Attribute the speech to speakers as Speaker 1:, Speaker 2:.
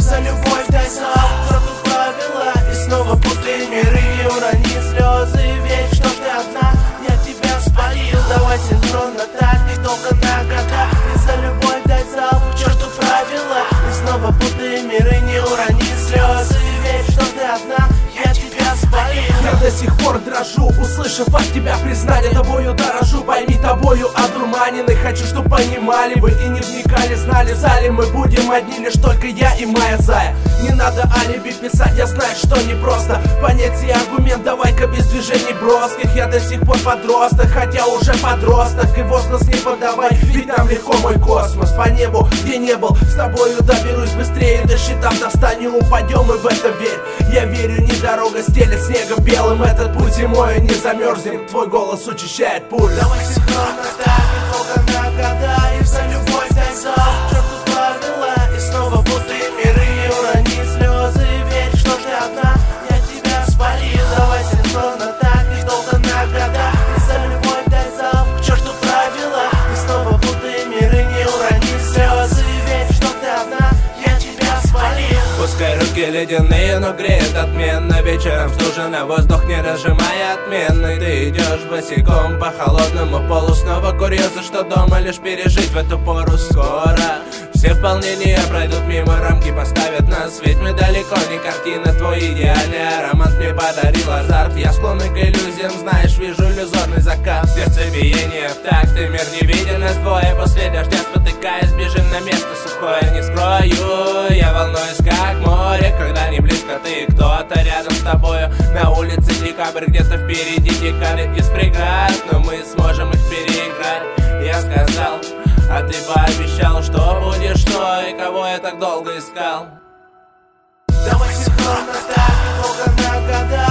Speaker 1: за любовь дай залп, черту правила. И снова путай миры, не урони слезы. Верь, что ты одна, я тебя спалил. Давай синхронно так, и долго на года. И за любовь дай залп, черту правила. И снова путай миры, не урони слезы. Верь, что ты одна, я тебя спалил.
Speaker 2: Я до сих пор дрожу, услышав от тебя признание. Тобою дорожу, пойми, тобою одурманены. Хочу, чтоб понимали вы и не вникали, знали. В зале мы будем одни, лишь только я и моя зая. Не надо алиби писать, я знаю, что непросто понять и аргумент, давай-ка без движений броских. Я до сих пор подросток, хотя уже подросток. И воз нас не подавай, ведь нам легко мой космос. По небу, где не был, с тобою доберусь быстрее. До счетов достанем, упадем и в это верь. Я верю, не дорога стелет снегом белым этот путь зимой, не замерзнем. Твой голос учащает пульс.
Speaker 1: Давай синхронно так, и долго на года. И за любовь дай залп, черту правила. И снова путай миры, не урони слезы. Верь, что ты одна, я тебя спалил. Давай синхронно так, и долго на года. И за любовь дай залп, черту правила. И снова путай миры, не урони слезы. Верь, что ты одна, я тебя спалил.
Speaker 3: Пускай руки ледяные, но греет отменно. Вечером стужено, воздух не разжимая отменный. Ты идешь босиком по холодному полу. Снова курьезы, что дома лишь пережить в эту пору скоро. Все в волнении пройдут мимо, рамки поставят нас. Ведь мы далеко не картина, твой идеальный аромат мне подарил азарт. Я склонный к иллюзиям, знаешь, вижу иллюзорный закат. Сердцебиение в такт, и мир не виден нас двое. После дождя спотыкаясь, бежим на место сухое. Не скрою, я волнуюсь как море, когда не близко ты, кто-то рядом с тобою. На улице декабрь, где-то впереди декады из преград, но мы сможем их переиграть. Я сказал, а ты пообещал, что будешь той, кого я так долго искал.
Speaker 1: Давай синхронно так, и долго на года.